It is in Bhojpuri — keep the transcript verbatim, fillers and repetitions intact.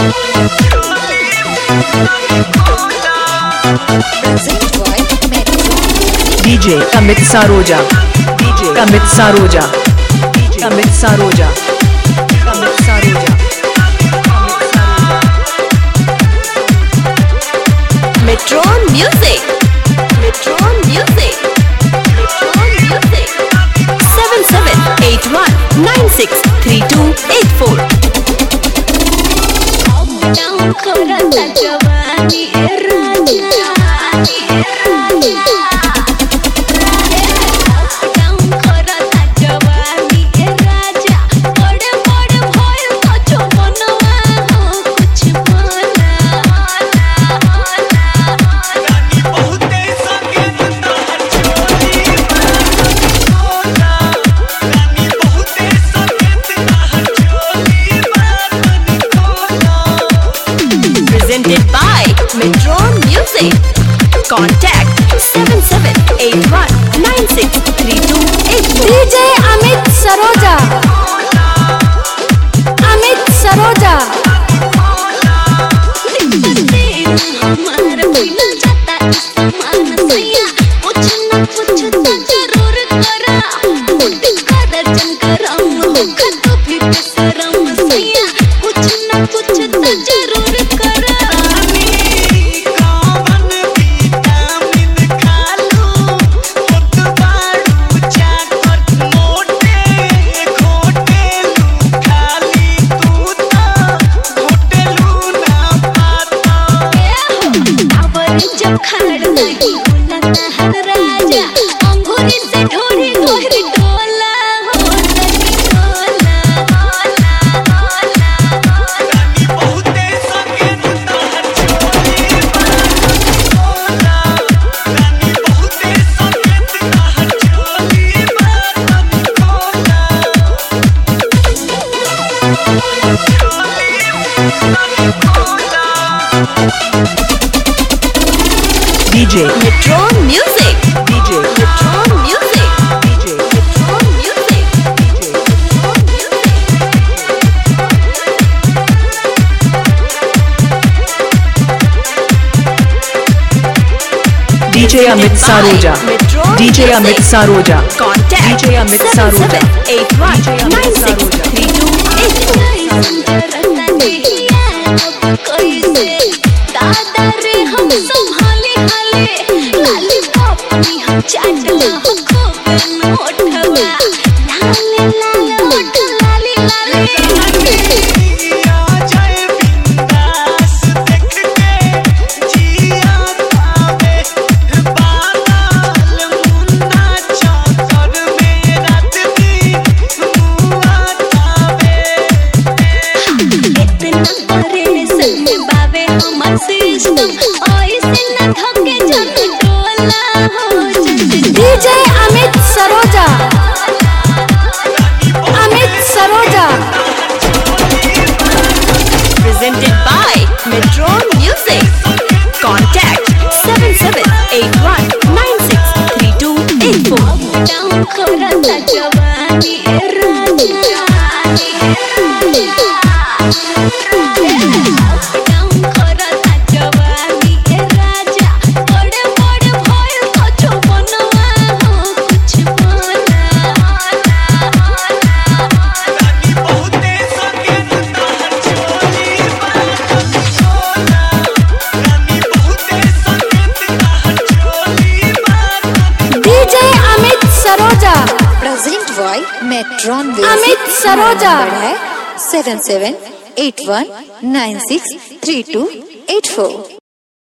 DJ Amit Saroja, DJ Amit Saroja, DJ Amit Saroja, Amit Saroja. Metron Music, Metron Music, Metron Music. seven seven eight one nine six three two eight four. Down korata jawani e raja, e raja. Down korata jawani e raja. Bade bade bhoil kocho banwa ho kuch bana. रानी बहुते संगीत तार चोली बाना, रानी बहुते संगीत तार चोली बाना खोला। Presented by Metron Music. Contact seven seven eight one nine six three two eight four. DJ Amit Saroja, Amit Saroja. हमार बिना जाता समान सैया, कुछ न कुछ तो जरूर करा। मुझे कदर चंकरम होगा तो भी बेशरम सैया, कुछ न कुछ तो जरूर करा। कावन विटामिन खालू, होत बाड़ू चाकर मोटे घोटेलू खाली तू तो घोटेलू ना पाता। आवर जब खड़ नहीं होला तहर राजा, अंगूरी से ढोरी गोहरी डोला हो तनी डोला, डोला, डोला, डोला। रानी बहुते संगीत तार चोली बाना, रानी बहुते संगीत तार चोली बाना खोला। DJ Metron Music, DJ Metron Music, DJ Metron Music, Metron DJ Amit Saroja, DJ Amit Saroja. Contact DJ Amit seven Saroja, seven eight one nine six three two eight four. दादा रे हम संभाले हाले, लाली पापनी हम चाटला हो खोबे नोटवा, लाले लाले ओठ लाली लाली। जिया जाए बिंदास देख के जिया पावे, बादल मुन्ना चौकर में रात दी मुआ तावे। इतना करे संग बावे हमार सिस्टम, ऐसे न धके जग डोला हो जग। DJ Amit Saroja, Amit Saroja. Presented by Metron Music. Contact seven seven eight one nine six three two eight four. Down korata jawani e raja, e raja. Down korata jawani e raja. Bade bade bhoil kocho banwa ho kuch bana. रानी बहुते संगीत तार चोली बाना खोला, रानी बहुते संगीत तार चोली बाना। DJ Amit Saroja, present by Metron music. Amit Saroja. Number है seven seven eight one nine six three two eight फोर।